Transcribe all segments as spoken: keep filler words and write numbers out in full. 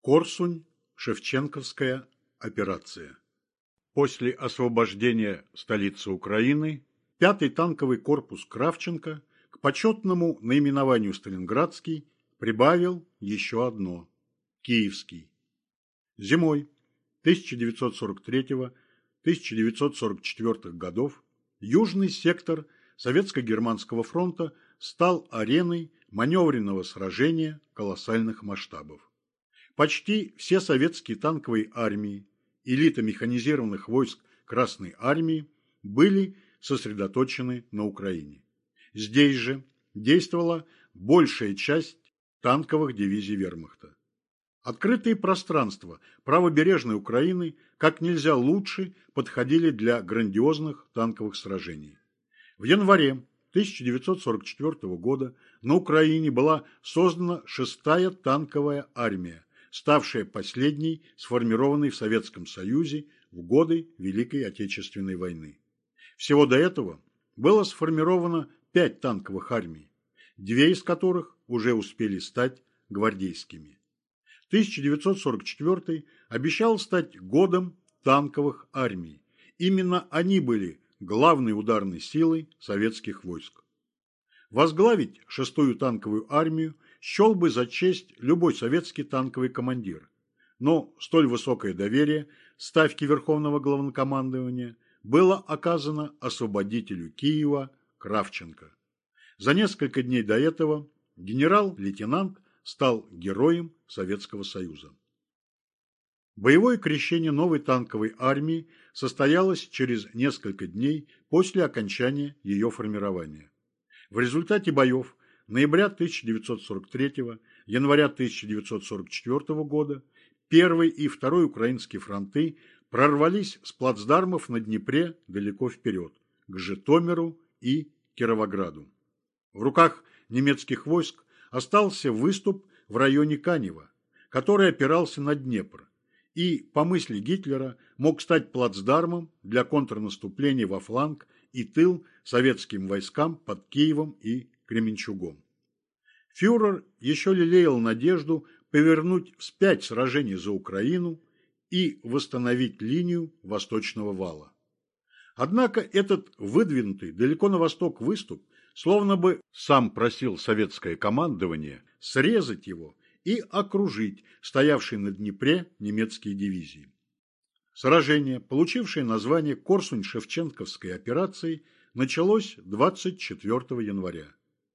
Корсунь-Шевченковская операция. После освобождения столицы Украины пятый танковый корпус Кравченко к почетному наименованию Сталинградский прибавил еще одно – Киевский. Зимой тысяча девятьсот сорок третьего — тысяча девятьсот сорок четвёртого годов южный сектор Советско-Германского фронта стал ареной маневренного сражения колоссальных масштабов. Почти все советские танковые армии, элита механизированных войск Красной армии были сосредоточены на Украине. Здесь же действовала большая часть танковых дивизий вермахта. Открытые пространства правобережной Украины как нельзя лучше подходили для грандиозных танковых сражений. В январе тысяча девятьсот сорок четвёртого года на Украине была создана шестая танковая армия, ставшая последней сформированной в Советском Союзе в годы Великой Отечественной войны. Всего до этого было сформировано пять танковых армий, две из которых уже успели стать гвардейскими. тысяча девятьсот сорок четвёртый обещал стать годом танковых армий. Именно они были главной ударной силой советских войск. Возглавить шестую танковую армию счел бы за честь любой советский танковый командир, но столь высокое доверие ставки Верховного Главнокомандования было оказано освободителю Киева Кравченко. За несколько дней до этого генерал-лейтенант стал героем Советского Союза. Боевое крещение новой танковой армии состоялось через несколько дней после окончания ее формирования. В результате боев ноября тысяча девятьсот сорок третьего — января тысяча девятьсот сорок четвёртого года первый и второй украинские фронты прорвались с плацдармов на Днепре далеко вперед, к Житомиру и Кировограду. В руках немецких войск остался выступ в районе Канева, который опирался на Днепр и, по мысли Гитлера, мог стать плацдармом для контрнаступления во фланг и тыл советским войскам под Киевом и Кременчугом. Фюрер еще лелеял надежду повернуть вспять сражение за Украину и восстановить линию Восточного вала. Однако этот выдвинутый далеко на восток выступ словно бы сам просил советское командование срезать его и окружить стоявшие на Днепре немецкие дивизии. Сражение, получившее название Корсунь-Шевченковской операции, началось двадцать четвёртого января.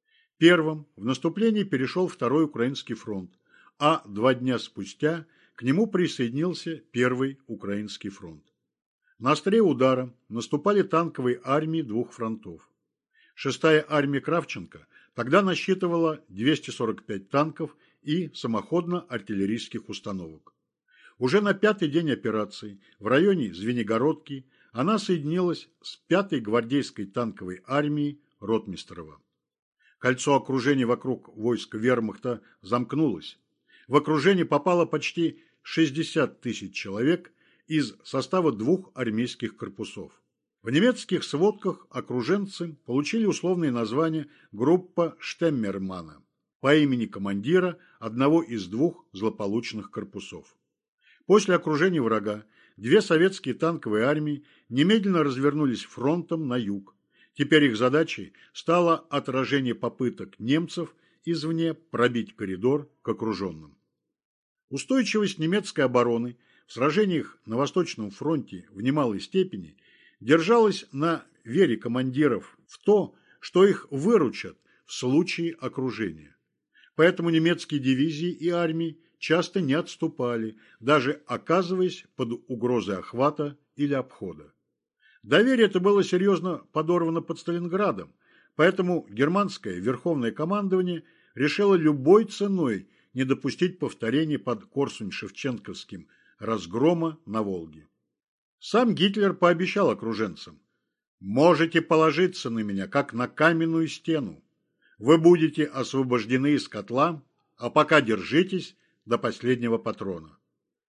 Первым в наступление перешел Второй Украинский фронт, а два дня спустя к нему присоединился Первый Украинский фронт. На острие удара наступали танковые армии двух фронтов. Шестая армия Кравченко тогда насчитывала двести сорок пять танков и самоходно-артиллерийских установок. Уже на пятый день операции в районе Звенигородки она соединилась с пятой гвардейской танковой армией Ротмистрова. Кольцо окружения вокруг войск вермахта замкнулось. В окружение попало почти шестьдесят тысяч человек из состава двух армейских корпусов. В немецких сводках окруженцы получили условное название группа Штеммермана по имени командира одного из двух злополучных корпусов. После окружения врага две советские танковые армии немедленно развернулись фронтом на юг. Теперь их задачей стало отражение попыток немцев извне пробить коридор к окруженным. Устойчивость немецкой обороны в сражениях на Восточном фронте в немалой степени держалась на вере командиров в то, что их выручат в случае окружения. Поэтому немецкие дивизии и армии часто не отступали, даже оказываясь под угрозой охвата или обхода. Доверие это было серьезно подорвано под Сталинградом, поэтому германское верховное командование решило любой ценой не допустить повторения под Корсунь-Шевченковским разгрома на Волге. Сам Гитлер пообещал окруженцам: «Можете положиться на меня, как на каменную стену. Вы будете освобождены из котла, а пока держитесь до последнего патрона».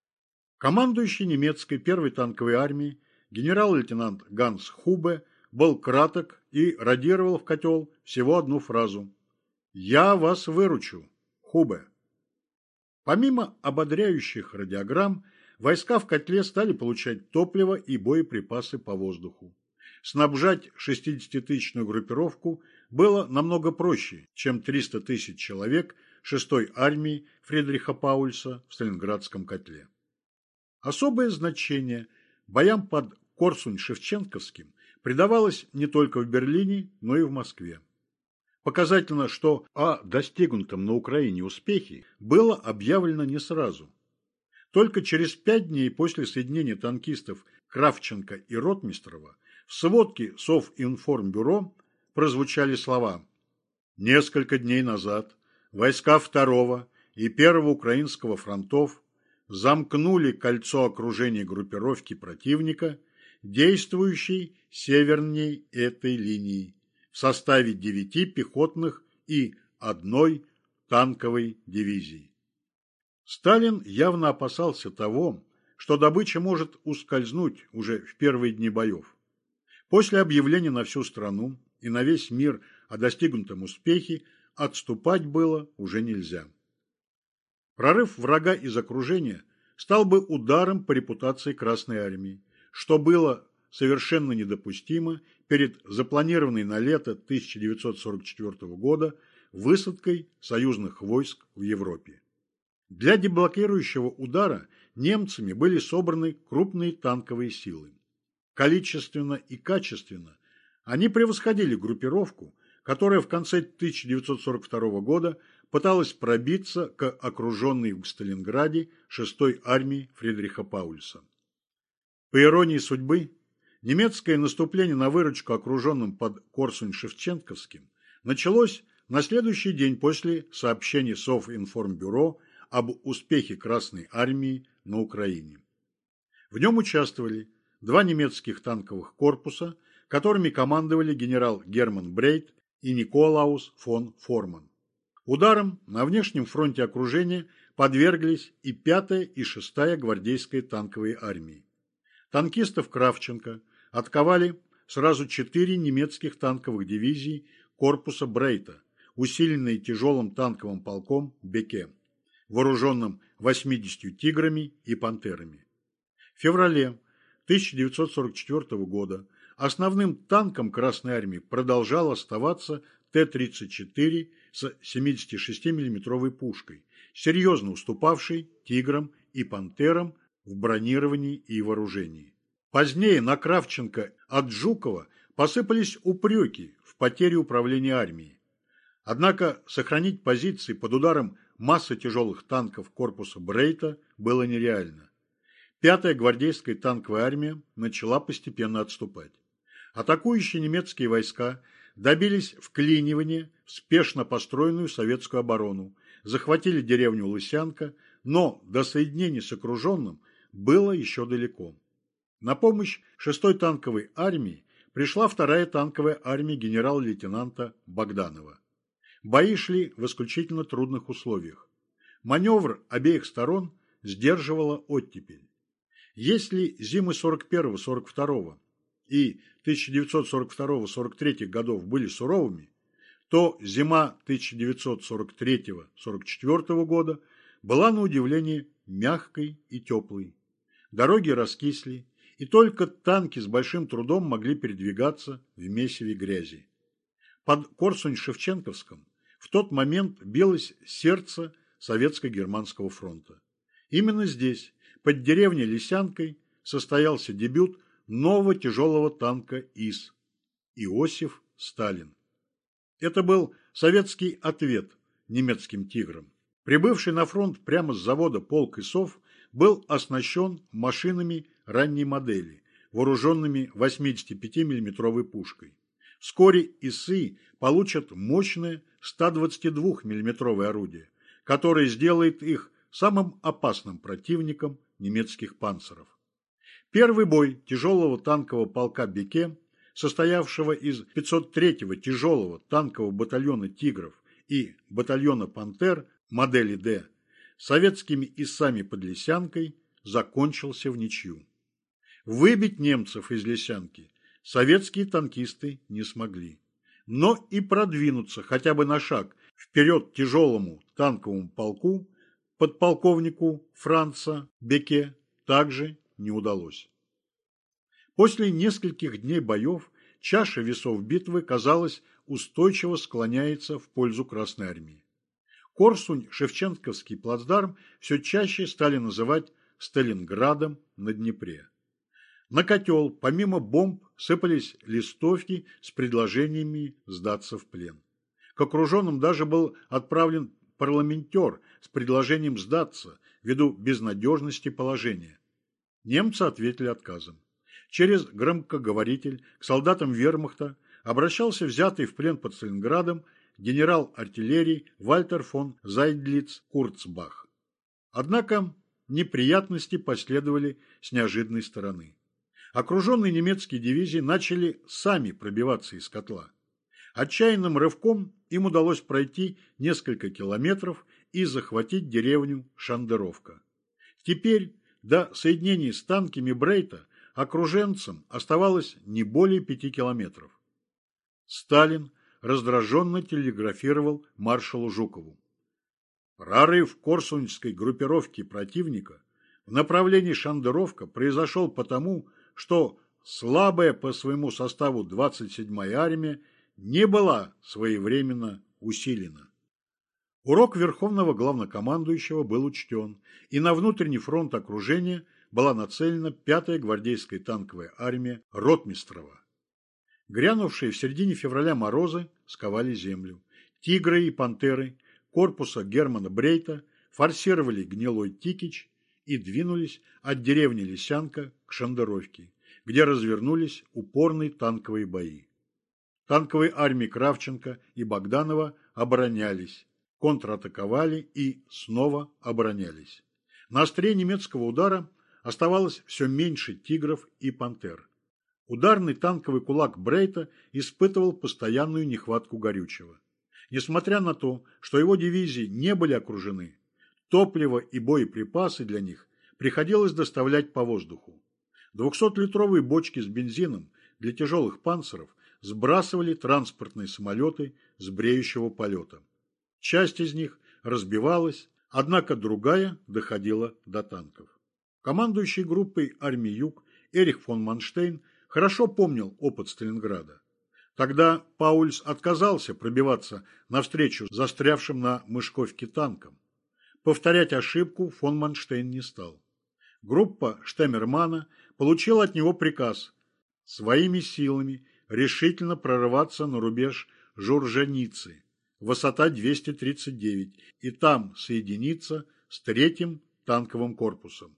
Командующий немецкой первой танковой армией генерал-лейтенант Ганс Хубе был краток и радировал в котел всего одну фразу: «Я вас выручу, Хубе». Помимо ободряющих радиограмм, войска в котле стали получать топливо и боеприпасы по воздуху. Снабжать шестидесятитысячную группировку было намного проще, чем триста тысяч человек шестой армии Фридриха Паульса в Сталинградском котле. Особое значение боям под Корсунь-Шевченковским придавалось не только в Берлине, но и в Москве. Показательно, что о достигнутом на Украине успехе было объявлено не сразу. Только через пять дней после соединения танкистов Кравченко и Ротмистрова в сводке Совинформбюро прозвучали слова: «Несколько дней назад войска второго и первого Украинского фронтов замкнули кольцо окружения группировки противника, действующей северней этой линии, в составе девяти пехотных и одной танковой дивизии». Сталин явно опасался того, что добыча может ускользнуть уже в первые дни боев. После объявления на всю страну и на весь мир о достигнутом успехе отступать было уже нельзя. Прорыв врага из окружения стал бы ударом по репутации Красной Армии, что было совершенно недопустимо перед запланированной на лето тысяча девятьсот сорок четвёртого года высадкой союзных войск в Европе. Для деблокирующего удара немцами были собраны крупные танковые силы. Количественно и качественно они превосходили группировку, которая в конце тысяча девятьсот сорок второго года пыталась пробиться к окруженной в Сталинграде шестой армии Фридриха Паульса. По иронии судьбы, немецкое наступление на выручку окруженным под Корсунь-Шевченковским началось на следующий день после сообщения Совинформбюро об успехе Красной Армии на Украине. В нем участвовали два немецких танковых корпуса, которыми командовали генерал Герман Брейт и Николаус фон Форман. Ударом на внешнем фронте окружения подверглись и пятая и шестая гвардейские танковые армии. Танкистов Кравченко атаковали сразу четыре немецких танковых дивизии корпуса Брейта, усиленные тяжелым танковым полком Беке, вооруженным восьмидесятью «Тиграми» и «Пантерами». В феврале тысяча девятьсот сорок четвёртого года основным танком Красной Армии продолжал оставаться Т тридцать четыре с семидесятишестимиллиметровой пушкой, серьезно уступавшей «Тиграм» и «Пантерам» в бронировании и вооружении. Позднее на Кравченко от Жукова посыпались упреки в потере управления армией. Однако сохранить позиции под ударом массы тяжелых танков корпуса Брейта было нереально. Пятая гвардейская танковая армия начала постепенно отступать. Атакующие немецкие войска добились вклинивания в спешно построенную советскую оборону, захватили деревню Лысянка, но до соединения с окруженным было еще далеко. На помощь шестой танковой армии пришла вторая танковая армия генерал-лейтенанта Богданова. Бои шли в исключительно трудных условиях. Маневр обеих сторон сдерживала оттепель. Если зимы сорок первого — сорок второго и тысяча девятьсот сорок второго — сорок третьего годов были суровыми, то зима тысяча девятьсот сорок третьего — сорок четвёртого года была на удивление мягкой и теплой. Дороги раскисли, и только танки с большим трудом могли передвигаться в месиве грязи. Под Корсунь-Шевченковском в тот момент билось сердце Советско-Германского фронта. Именно здесь, под деревней Лисянкой, состоялся дебют нового тяжелого танка ИС – Иосиф Сталин. Это был советский ответ немецким «Тиграм». Прибывший на фронт прямо с завода полк ИСов был оснащен машинами ранней модели, вооруженными восьмидесятипятимиллиметровой пушкой. Вскоре ИСы получат мощное стодвадцатидвухмиллиметровое орудие, которое сделает их самым опасным противником немецких панцеров. Первый бой тяжелого танкового полка Беке, состоявшего из пятьсот третьего тяжелого танкового батальона «Тигров» и батальона «Пантер» модели «Д», советскими ИСами под Лисянкой закончился в ничью. Выбить немцев из Лисянки советские танкисты не смогли. Но и продвинуться хотя бы на шаг вперед тяжелому танковому полку подполковнику Франца Беке также не удалось. После нескольких дней боев чаша весов битвы, казалось, устойчиво склоняется в пользу Красной армии. Корсунь-Шевченковский плацдарм все чаще стали называть Сталинградом на Днепре. На котел, помимо бомб, сыпались листовки с предложениями сдаться в плен. К окруженным даже был отправлен парламентер с предложением сдаться ввиду безнадежности положения. Немцы ответили отказом. Через громкоговоритель к солдатам вермахта обращался взятый в плен под Сталинградом генерал артиллерии Вальтер фон Зайдлиц-Курцбах. Однако неприятности последовали с неожиданной стороны. Окруженные немецкие дивизии начали сами пробиваться из котла. Отчаянным рывком им удалось пройти несколько километров и захватить деревню Шандеровка. Теперь до соединений с танками Брейта окруженцам оставалось не более пяти километров. Сталин раздраженно телеграфировал маршалу Жукову. Прорыв корсунской группировки противника в направлении Шандеровка произошел потому, что слабая по своему составу двадцать седьмая армия не была своевременно усилена. Урок Верховного Главнокомандующего был учтен, и на внутренний фронт окружения была нацелена пятая гвардейская танковая армия Ротмистрова. Грянувшие в середине февраля морозы сковали землю. Тигры и пантеры корпуса Германа Брейта форсировали гнилой Тикич и двинулись от деревни Лисянка к Шандеровке, где развернулись упорные танковые бои. Танковые армии Кравченко и Богданова оборонялись, контратаковали и снова оборонялись. На острие немецкого удара оставалось все меньше тигров и пантер. Ударный танковый кулак Брейта испытывал постоянную нехватку горючего. Несмотря на то, что его дивизии не были окружены, топливо и боеприпасы для них приходилось доставлять по воздуху. двухсотлитровые бочки с бензином для тяжелых панциров сбрасывали транспортные самолеты с бреющего полета. Часть из них разбивалась, однако другая доходила до танков. Командующий группой армии Юг Эрих фон Манштейн хорошо помнил опыт Сталинграда. Тогда Паульс отказался пробиваться навстречу застрявшим на Мышковке танкам. Повторять ошибку фон Манштейн не стал. Группа Штеммермана получила от него приказ своими силами решительно прорываться на рубеж Журженицы, высота двести тридцать девять, и там соединиться с третьим танковым корпусом.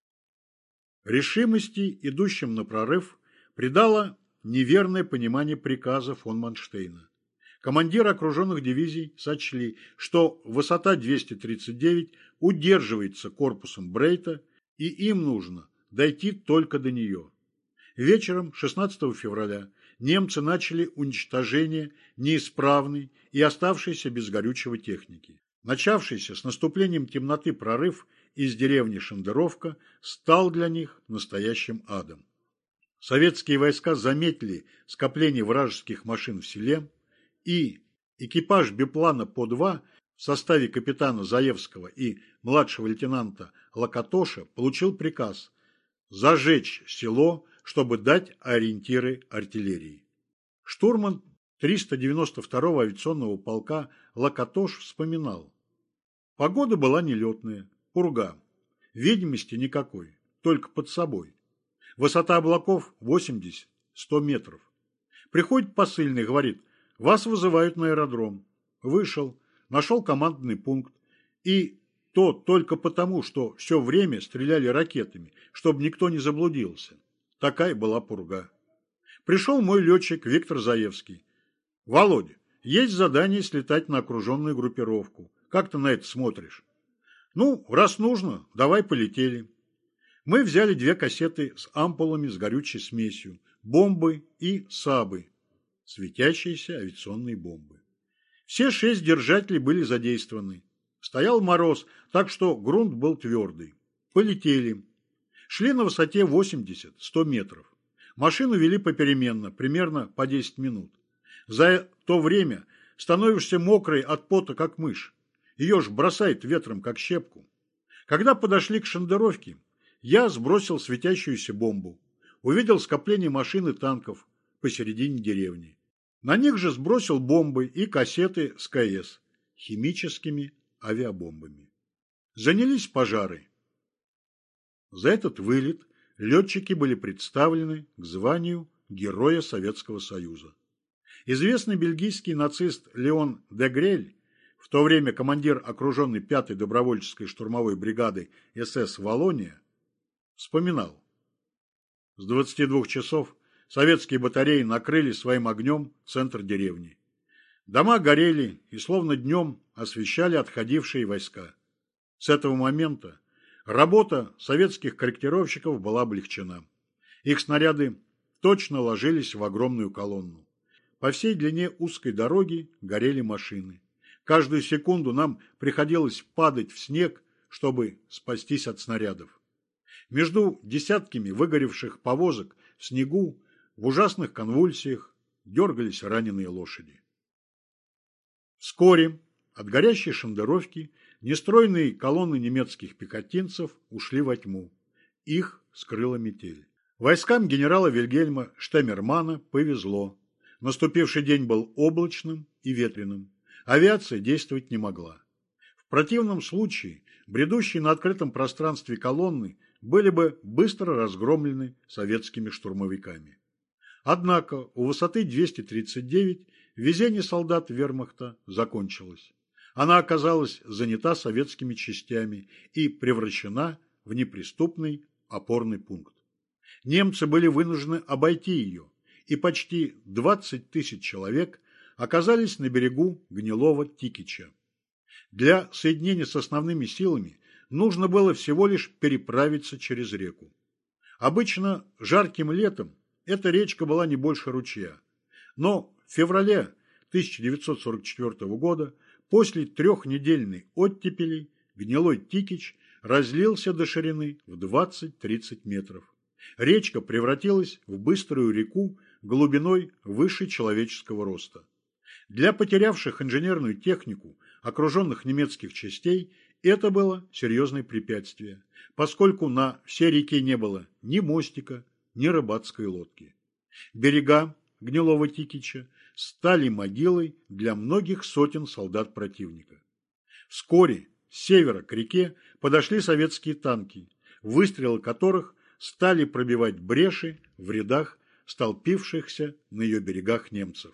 Решимости, идущим на прорыв, придало неверное понимание приказа фон Манштейна. Командиры окруженных дивизий сочли, что высота двести тридцать девять удерживается корпусом Брейта, и им нужно дойти только до нее. Вечером шестнадцатого февраля немцы начали уничтожение неисправной и оставшейся без горючего техники. Начавшийся с наступлением темноты прорыв из деревни Шандеровка стал для них настоящим адом. Советские войска заметили скопление вражеских машин в селе, и экипаж биплана По-два в составе капитана Заевского и младшего лейтенанта Локатоша получил приказ зажечь село, чтобы дать ориентиры артиллерии. Штурман триста девяносто второго авиационного полка Локатош вспоминал: погода была нелетная, пурга, видимости никакой, только под собой. Высота облаков восемьдесят-сто метров. Приходит посыльный, говорит: вас вызывают на аэродром. Вышел, нашел командный пункт, и то только потому, что все время стреляли ракетами, чтобы никто не заблудился. Такая была пурга. Пришел мой летчик Виктор Заевский. Володя, есть задание слетать на окруженную группировку. Как ты на это смотришь? Ну, раз нужно, давай полетели. Мы взяли две кассеты с ампулами с горючей смесью, бомбы и САБы, светящиеся авиационные бомбы. Все шесть держателей были задействованы. Стоял мороз, так что грунт был твердый. Полетели. Шли на высоте восемьдесят-сто метров. Машину вели попеременно, примерно по десять минут. За то время становишься мокрый от пота, как мышь. Ее ж бросает ветром, как щепку. Когда подошли к шандеровке, я сбросил светящуюся бомбу. Увидел скопление машин и танков посередине деревни. На них же сбросил бомбы и кассеты с ка эс, химическими авиабомбами. Занялись пожары. За этот вылет летчики были представлены к званию Героя Советского Союза. Известный бельгийский нацист Леон де Грель, в то время командир окруженной пятой добровольческой штурмовой бригады эс эс «Валлония», вспоминал: с двадцати двух часов советские батареи накрыли своим огнем центр деревни. Дома горели и словно днем освещали отходившие войска. С этого момента работа советских корректировщиков была облегчена. Их снаряды точно ложились в огромную колонну. По всей длине узкой дороги горели машины. Каждую секунду нам приходилось падать в снег, чтобы спастись от снарядов. Между десятками выгоревших повозок в снегу в ужасных конвульсиях дергались раненые лошади. Вскоре от горящей шандеровки нестройные колонны немецких пехотинцев ушли во тьму. Их скрыла метель. Войскам генерала Вильгельма Штеммермана повезло. Наступивший день был облачным и ветреным. Авиация действовать не могла. В противном случае бредущие на открытом пространстве колонны были бы быстро разгромлены советскими штурмовиками. Однако у высоты двести тридцать девять везение солдат вермахта закончилось. Она оказалась занята советскими частями и превращена в неприступный опорный пункт. Немцы были вынуждены обойти ее, и почти двадцать тысяч человек оказались на берегу гнилого Тикича. Для соединения с основными силами нужно было всего лишь переправиться через реку. Обычно жарким летом эта речка была не больше ручья. Но в феврале тысяча девятьсот сорок четвёртого года, после трехнедельной оттепели, гнилой Тикич разлился до ширины в двадцать-тридцать метров. Речка превратилась в быструю реку глубиной выше человеческого роста. Для потерявших инженерную технику окруженных немецких частей это было серьезное препятствие, поскольку на всей реке не было ни мостика, ни рыбацкой лодки. Берега гнилого Тикича стали могилой для многих сотен солдат противника. Вскоре с севера к реке подошли советские танки, выстрелы которых стали пробивать бреши в рядах столпившихся на ее берегах немцев.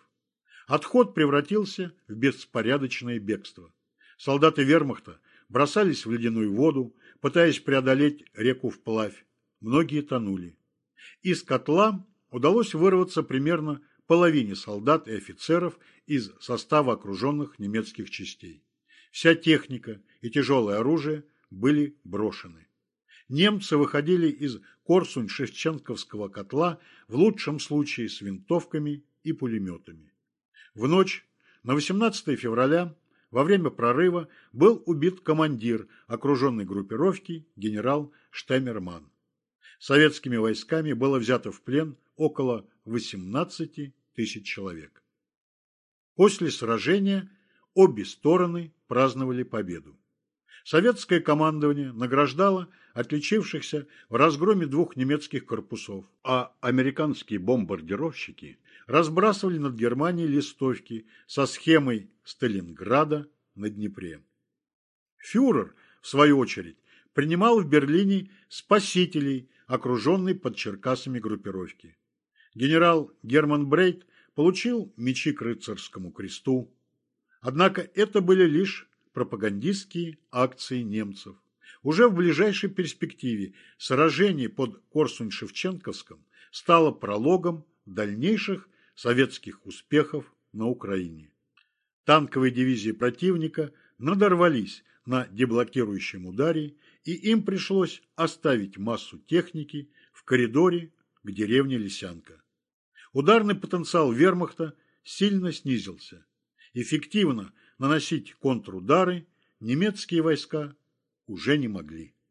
Отход превратился в беспорядочное бегство. Солдаты вермахта бросались в ледяную воду, пытаясь преодолеть реку вплавь. Многие тонули. Из котла удалось вырваться примерно половине солдат и офицеров из состава окруженных немецких частей. Вся техника и тяжелое оружие были брошены. Немцы выходили из Корсунь-Шевченковского котла в лучшем случае с винтовками и пулеметами. В ночь на восемнадцатое февраля во время прорыва был убит командир окруженной группировки генерал Штеммерман. Советскими войсками было взято в плен около восемнадцати тысяч человек. После сражения обе стороны праздновали победу. Советское командование награждало отличившихся в разгроме двух немецких корпусов, а американские бомбардировщики разбрасывали над Германией листовки со схемой Сталинграда на Днепре. Фюрер, в свою очередь, принимал в Берлине спасителей, окруженной под Черкасами группировки. Генерал Герман Брейт получил мечи к рыцарскому кресту. Однако это были лишь пропагандистские акции немцев. Уже в ближайшей перспективе сражение под Корсунь-Шевченковском стало прологом дальнейших советских успехов на Украине. Танковые дивизии противника надорвались на деблокирующем ударе, и им пришлось оставить массу техники в коридоре к деревне Лисянка. Ударный потенциал вермахта сильно снизился. Эффективно наносить контрудары немецкие войска уже не могли.